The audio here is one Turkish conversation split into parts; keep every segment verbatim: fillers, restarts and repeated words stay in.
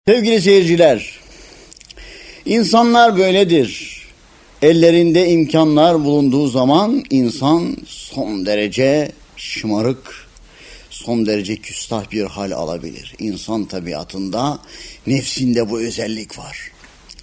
Sevgili seyirciler, insanlar böyledir. Ellerinde imkanlar bulunduğu zaman insan son derece şımarık, son derece küstah bir hal alabilir. İnsan tabiatında, nefsinde bu özellik var.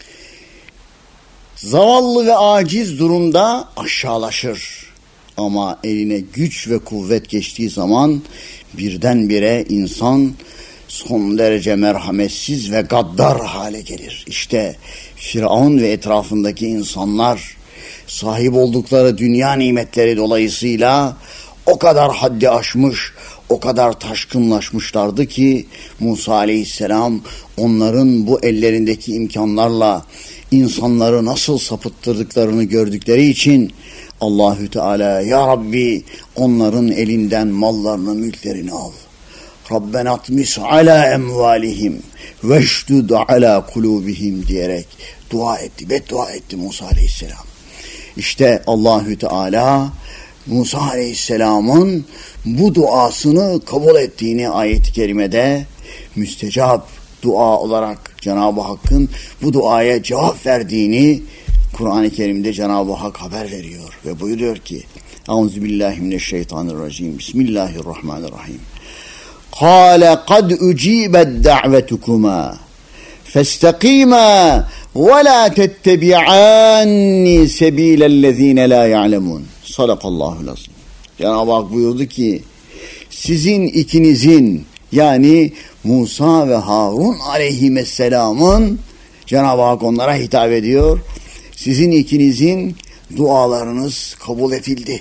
Zavallı ve aciz durumda aşağılaşır. Ama eline güç ve kuvvet geçtiği zaman birdenbire insan son derece merhametsiz ve gaddar hale gelir. İşte Firavun ve etrafındaki insanlar sahip oldukları dünya nimetleri dolayısıyla o kadar haddi aşmış, o kadar taşkınlaşmışlardı ki Musa Aleyhisselam onların bu ellerindeki imkanlarla insanları nasıl sapıttırdıklarını gördükleri için Allahü Teala, ya Rabbi onların elinden mallarını, mülklerini al. Rabbena atmis ala emvalihim veşdud ala kulubihim diyerek dua etti, beddua etti Musa Aleyhisselam. İşte Allahü Teala Musa Aleyhisselam'ın bu duasını kabul ettiğini ayet-i kerimede müstecap dua olarak Cenab-ı Hakk'ın bu duaya cevap verdiğini Kur'an-ı Kerim'de Cenab-ı Hak haber veriyor ve buyuruyor ki Euzubillahimineşşeytanirracim Bismillahirrahmanirrahim. قال قد أجيبت دعوتكما فاستقيما ولا تتبعان سبيل الذين لا يعلمون. Sadakallahu lazim. Cenab-ı Hak buyurdu ki sizin ikinizin yani Musa ve Harun aleyhisselamın, Cenab-ı Hak onlara hitap ediyor. Sizin ikinizin dualarınız kabul edildi.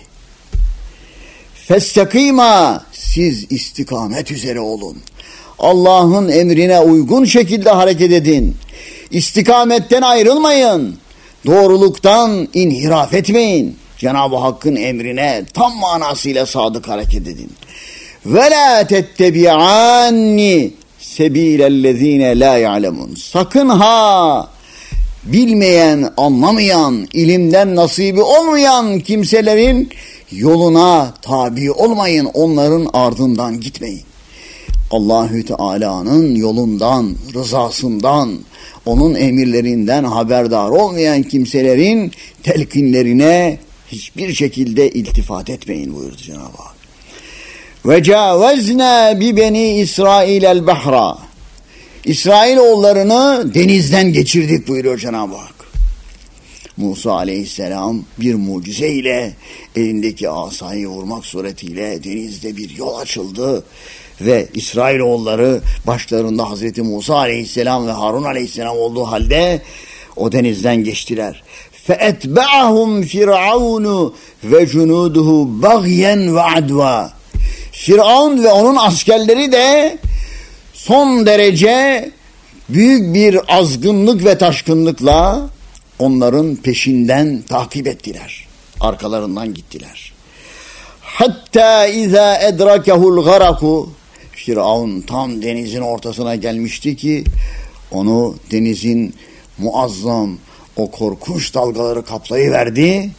Festakima, siz istikamet üzere olun. Allah'ın emrine uygun şekilde hareket edin. İstikametten ayrılmayın. Doğruluktan inhiraf etmeyin. Cenab-ı Hakk'ın emrine tam manasıyla sadık hareket edin. Ve la tettebi'anni sebilellezine la ya'lemun. Sakın ha bilmeyen, anlamayan, ilimden nasibi olmayan kimselerin yoluna tabi olmayın, onların ardından gitmeyin. Allahü Teala'nın yolundan, rızasından, onun emirlerinden haberdar olmayan kimselerin telkinlerine hiçbir şekilde iltifat etmeyin buyurdu Cenab-ı Hak. Ve cavezna bi beni İsrail'el bahra. İsrailoğullarını denizden geçirdik buyuruyor Cenab-ı Hak. Musa aleyhisselam bir mucize ile elindeki asayı vurmak suretiyle denizde bir yol açıldı ve İsrailoğulları başlarında Hazreti Musa aleyhisselam ve Harun aleyhisselam olduğu halde o denizden geçtiler. فَاَتْبَعَهُمْ فِرْعَوْنُ وَجُنُودُهُ بَغْيًا وَعَدْوًا. Firavun ve onun askerleri de son derece büyük bir azgınlık ve taşkınlıkla onların peşinden takip ettiler. Arkalarından gittiler. Hatta iza edrakehul garaku. Firavun tam denizin ortasına gelmişti ki onu denizin muazzam o korkunç dalgaları kaplayıverdi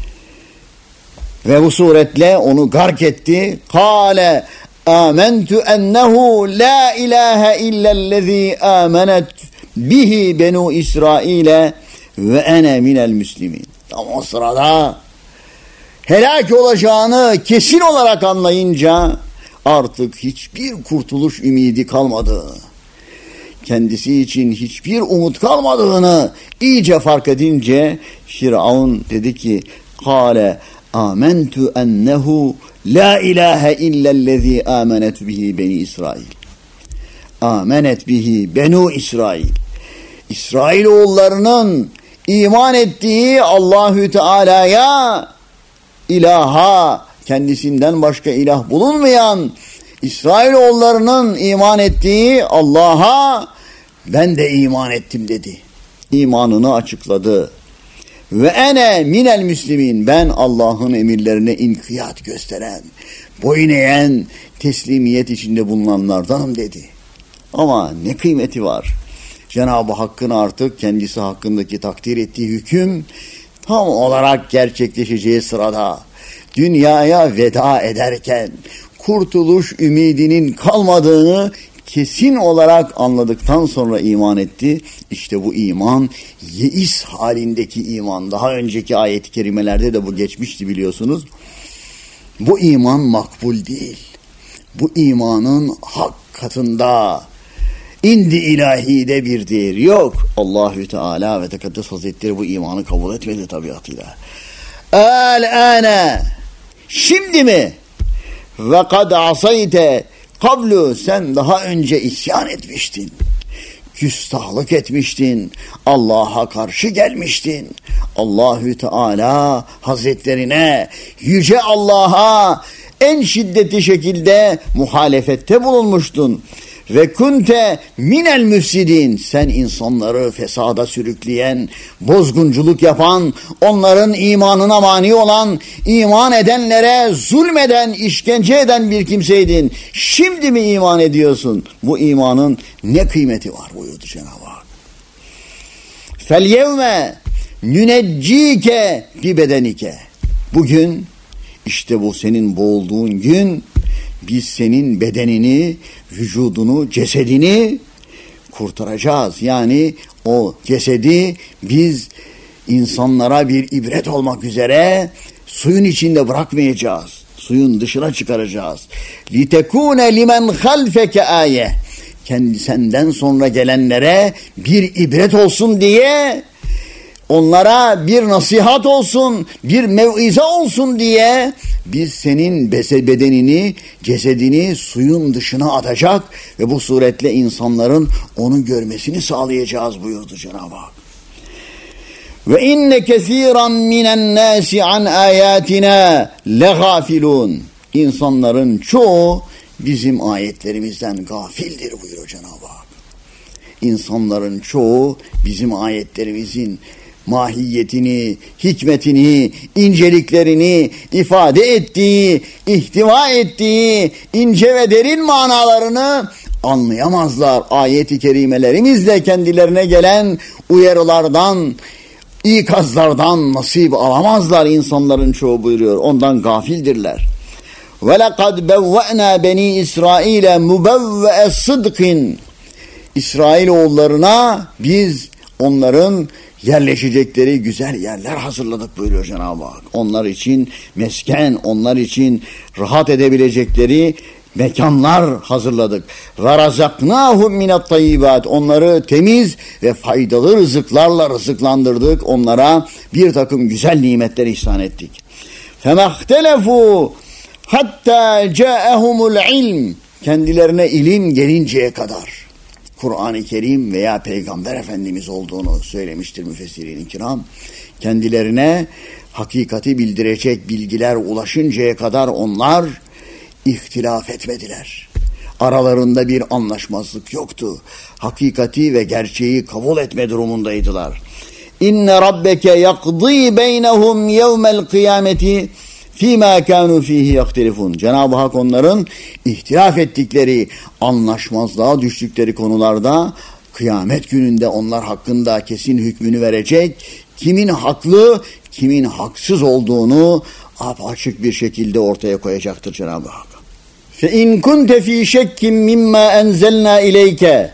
ve bu suretle onu gark etti. Kâle âmentu ennehu la ilahe illellezî âmenet bihi benu İsrail'e ve ene minel müslimin. Tam o sırada helak olacağını kesin olarak anlayınca artık hiçbir kurtuluş ümidi kalmadı. Kendisi için hiçbir umut kalmadığını iyice fark edince Firavun dedi ki Kâle âmentu ennehu la ilahe illellezî âmenet bihi beni İsrail. Âmenet bihi benu İsrail. İsrailoğullarının iman ettiği Allahü Teala'ya, ilaha, kendisinden başka ilah bulunmayan İsrailoğullarının iman ettiği Allah'a ben de iman ettim dedi. İmanını açıkladı. Ve ene minel müslimin, ben Allah'ın emirlerine inkiyat gösteren, boyun eğen, teslimiyet içinde bulunanlardanım dedi. Ama ne kıymeti var? Cenab-ı Hakk'ın artık kendisi hakkındaki takdir ettiği hüküm tam olarak gerçekleşeceği sırada dünyaya veda ederken kurtuluş ümidinin kalmadığını kesin olarak anladıktan sonra iman etti. İşte bu iman yeis halindeki iman. Daha önceki ayet-i kerimelerde de bu geçmişti biliyorsunuz. Bu iman makbul değil. Bu imanın hak katında, indi ilahide bir değeri yok. Allahü Teala ve Tekaddes Hazretleri bu imanı kabul etmedi tabiatıyla. El-âne, şimdi mi? Ve kad asayte kablu, sen daha önce isyan etmiştin. Küstahlık etmiştin. Allah'a karşı gelmiştin. Allahü Teala Hazretlerine, yüce Allah'a en şiddetli şekilde muhalefette bulunmuştun. Ve kunte minel müfsidin, sen insanları fesada sürükleyen, bozgunculuk yapan, onların imanına mani olan, iman edenlere zulmeden, işkence eden bir kimseydin. Şimdi mi iman ediyorsun? Bu imanın ne kıymeti var buyurdu Cenab-ı Hak. Fel yevme nüneccike bi bedenike. Bugün, işte bu senin boğulduğun gün, biz senin bedenini, vücudunu, cesedini kurtaracağız. Yani o cesedi biz insanlara bir ibret olmak üzere suyun içinde bırakmayacağız. Suyun dışına çıkaracağız. لِتَكُونَ لِمَنْ خَلْفَكَ آيَةً, kendi senden sonra gelenlere bir ibret olsun diye, onlara bir nasihat olsun, bir mev'ize olsun diye biz senin bedenini, cesedini suyun dışına atacak ve bu suretle insanların onu görmesini sağlayacağız buyurdu Cenab-ı Hak. Ve inne kesiran minen nasi an ayatina legafilun. İnsanların çoğu bizim ayetlerimizden gafildir buyuruyor Cenab-ı Hak. İnsanların çoğu bizim ayetlerimizin mahiyetini, hikmetini, inceliklerini ifade ettiği, ihtiva ettiği ince ve derin manalarını anlayamazlar. Ayet-i kerimelerimizle kendilerine gelen uyarılardan, ikazlardan nasip alamazlar insanların çoğu buyuruyor. Ondan gafildirler. وَلَقَدْ بَوَّأْنَا بَنِي إِسْرَائِيلَ مُبَوَّأَ صِدْقٍ. İsrailoğullarına biz onların yerleşecekleri güzel yerler hazırladık buyuruyor Cenab-ı Hak. Onlar için mesken, onlar için rahat edebilecekleri mekanlar hazırladık. وَرَزَقْنَاهُمْ مِنَ الطَّيِّبَاتِ. Onları temiz ve faydalı rızıklarla rızıklandırdık. Onlara bir takım güzel nimetler ihsan ettik. فَمَخْتَلَفُوا hatta ca'ahumul ilm. Kendilerine ilim gelinceye kadar. Kur'an-ı Kerim veya Peygamber Efendimiz olduğunu söylemiştir müfessirin-i kiram. Kendilerine hakikati bildirecek bilgiler ulaşıncaya kadar onlar ihtilaf etmediler. Aralarında bir anlaşmazlık yoktu. Hakikati ve gerçeği kabul etme durumundaydılar. İnne rabbeke yakdî beynehum yevmel kıyameti fîmâ kânû fîhî yaktelifûn. Cenab-ı Hak onların ihtilaf ettikleri, anlaşmazlığa düştükleri konularda kıyamet gününde onlar hakkında kesin hükmünü verecek. Kimin haklı, kimin haksız olduğunu apaçık bir şekilde ortaya koyacaktır Cenab-ı Hak. Fe in kunte fî şekkim mimmâ enzelnâ ileyke.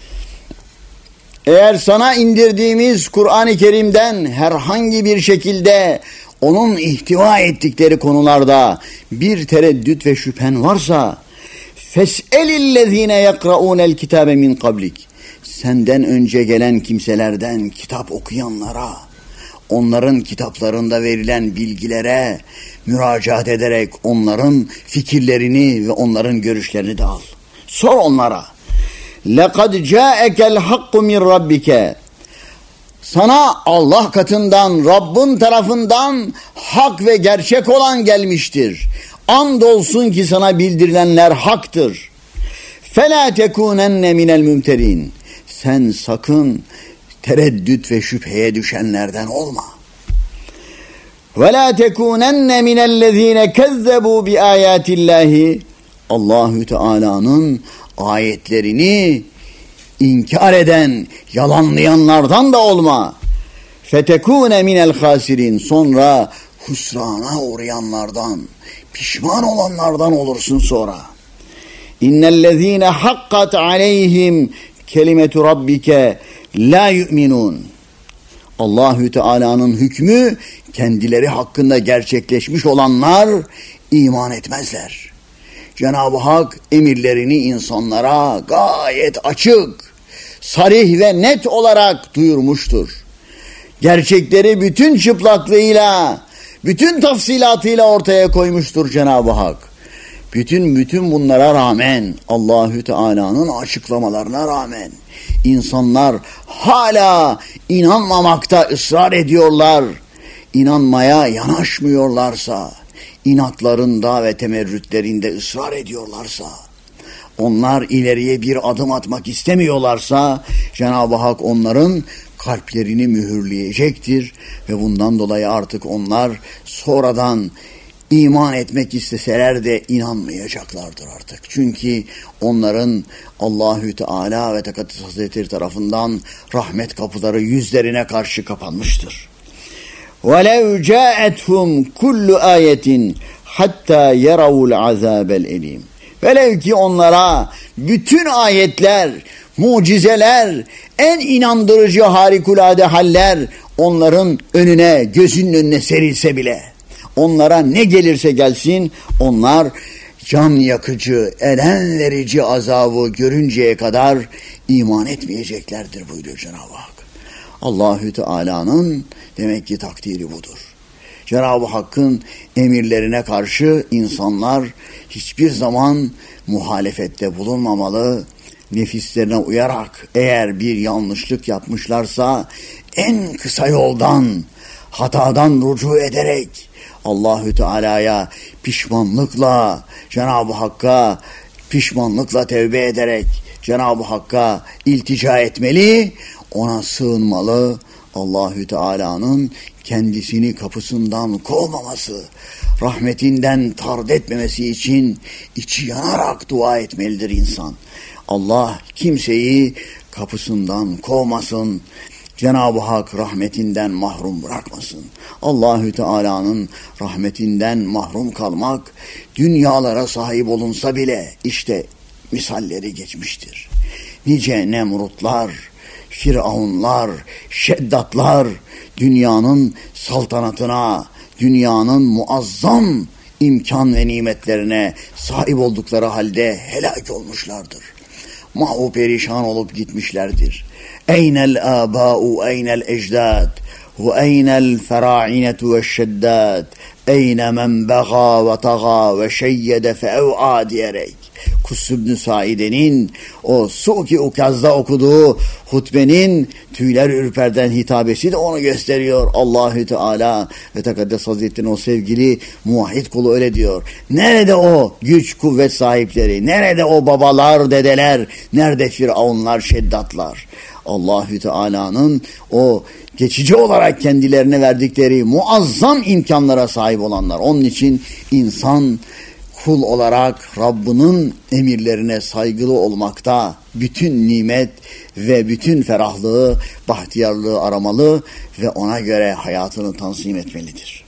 Eğer sana indirdiğimiz Kur'an-ı Kerim'den herhangi bir şekilde onun ihtiva ettikleri konularda bir tereddüt ve şüphen varsa fes'elillezine yekra'ûnel kitâbe min kablik. Senden önce gelen kimselerden kitap okuyanlara, onların kitaplarında verilen bilgilere müracaat ederek onların fikirlerini ve onların görüşlerini de al. Sor onlara. لَقَدْ جَاءَكَ الْحَقُّ مِنْ رَبِّكَ. Sana Allah katından, Rabbin tarafından hak ve gerçek olan gelmiştir. Andolsun ki sana bildirilenler haktır. فَلَا تَكُونَنَّ مِنَ الْمُمْتَرِينَ. Sen sakın tereddüt ve şüpheye düşenlerden olma. وَلَا تَكُونَنَّ مِنَ الَّذ۪ينَ كَذَّبُوا بِآيَاتِ اللّٰهِ. Allahü Teala'nın ayetlerini inkar eden, yalanlayanlardan da olma. Fetekune minel hasirin. Sonra husrana uğrayanlardan, pişman olanlardan olursun sonra. İnnellezîne hakkat aleyhim kelimetu rabbike la yu'minun. Allahü Teala'nın hükmü kendileri hakkında gerçekleşmiş olanlar iman etmezler. Cenab-ı Hak emirlerini insanlara gayet açık, sarih ve net olarak duyurmuştur. Gerçekleri bütün çıplaklığıyla, bütün tafsilatıyla ortaya koymuştur Cenab-ı Hak. Bütün bütün bunlara rağmen, Allahü Teala'nın açıklamalarına rağmen insanlar hala inanmamakta ısrar ediyorlar. İnanmaya yanaşmıyorlarsa, inatlarında ve temerrütlerinde ısrar ediyorlarsa, onlar ileriye bir adım atmak istemiyorlarsa Cenab-ı Hak onların kalplerini mühürleyecektir ve bundan dolayı artık onlar sonradan iman etmek isteseler de inanmayacaklardır artık. Çünkü onların Allahü Teala ve Tekaddes Hazretleri tarafından rahmet kapıları yüzlerine karşı kapanmıştır. وَلَوْ جَاءَتْهُمْ كُلُّ آيَةٍ حَتَّى يَرَوُوا الْعَذَابَ الْاَلِيمِ Velev ki onlara bütün ayetler, mucizeler, en inandırıcı harikulade haller onların önüne, gözünün önüne serilse bile, onlara ne gelirse gelsin, onlar can yakıcı, elem verici azabı görünceye kadar iman etmeyeceklerdir buyuruyor Cenab-ı Hak. Allahü Teala'nın demek ki takdiri budur. Cenab-ı Hakk'ın emirlerine karşı insanlar hiçbir zaman muhalefette bulunmamalı. Nefislerine uyarak eğer bir yanlışlık yapmışlarsa en kısa yoldan, hatadan rücu ederek Allahü Teala'ya pişmanlıkla, Cenab-ı Hakk'a pişmanlıkla tevbe ederek Cenab-ı Hakk'a iltica etmeli, ona sığınmalı. Allahü Teala'nın kendisini kapısından kovmaması, rahmetinden tard etmemesi için içi yanarak dua etmelidir insan. Allah kimseyi kapısından kovmasın. Cenab-ı Hak rahmetinden mahrum bırakmasın. Allahü Teala'nın rahmetinden mahrum kalmak dünyalara sahip olunsa bile işte misalleri geçmiştir. Nice Nemrutlar, Firavunlar, Şeddatlar dünyanın saltanatına, dünyanın muazzam imkan ve nimetlerine sahip oldukları halde helak olmuşlardır. Mahvu perişan olup gitmişlerdir. Eynel âbâ'u eynel ecdâd ve eynel ferâ'inetu ve şeddâd eyne men begâ ve tagâ ve şeyyede feev'â diyerek Kuss İbn-i Saide'nin o Su'ki Ukaz'da okuduğu hutbenin tüyler ürperden hitabesi de onu gösteriyor. Allahü Teala ve Tekaddes Hazretleri'nin o sevgili muvahhid kulu öyle diyor. Nerede o güç kuvvet sahipleri? Nerede o babalar, dedeler? Nerede Firavunlar, Şeddatlar? Allahü Teala'nın o geçici olarak kendilerine verdikleri muazzam imkanlara sahip olanlar. Onun için insan kul olarak Rabbinin emirlerine saygılı olmakta bütün nimet ve bütün ferahlığı, bahtiyarlığı aramalı ve ona göre hayatını tanzim etmelidir.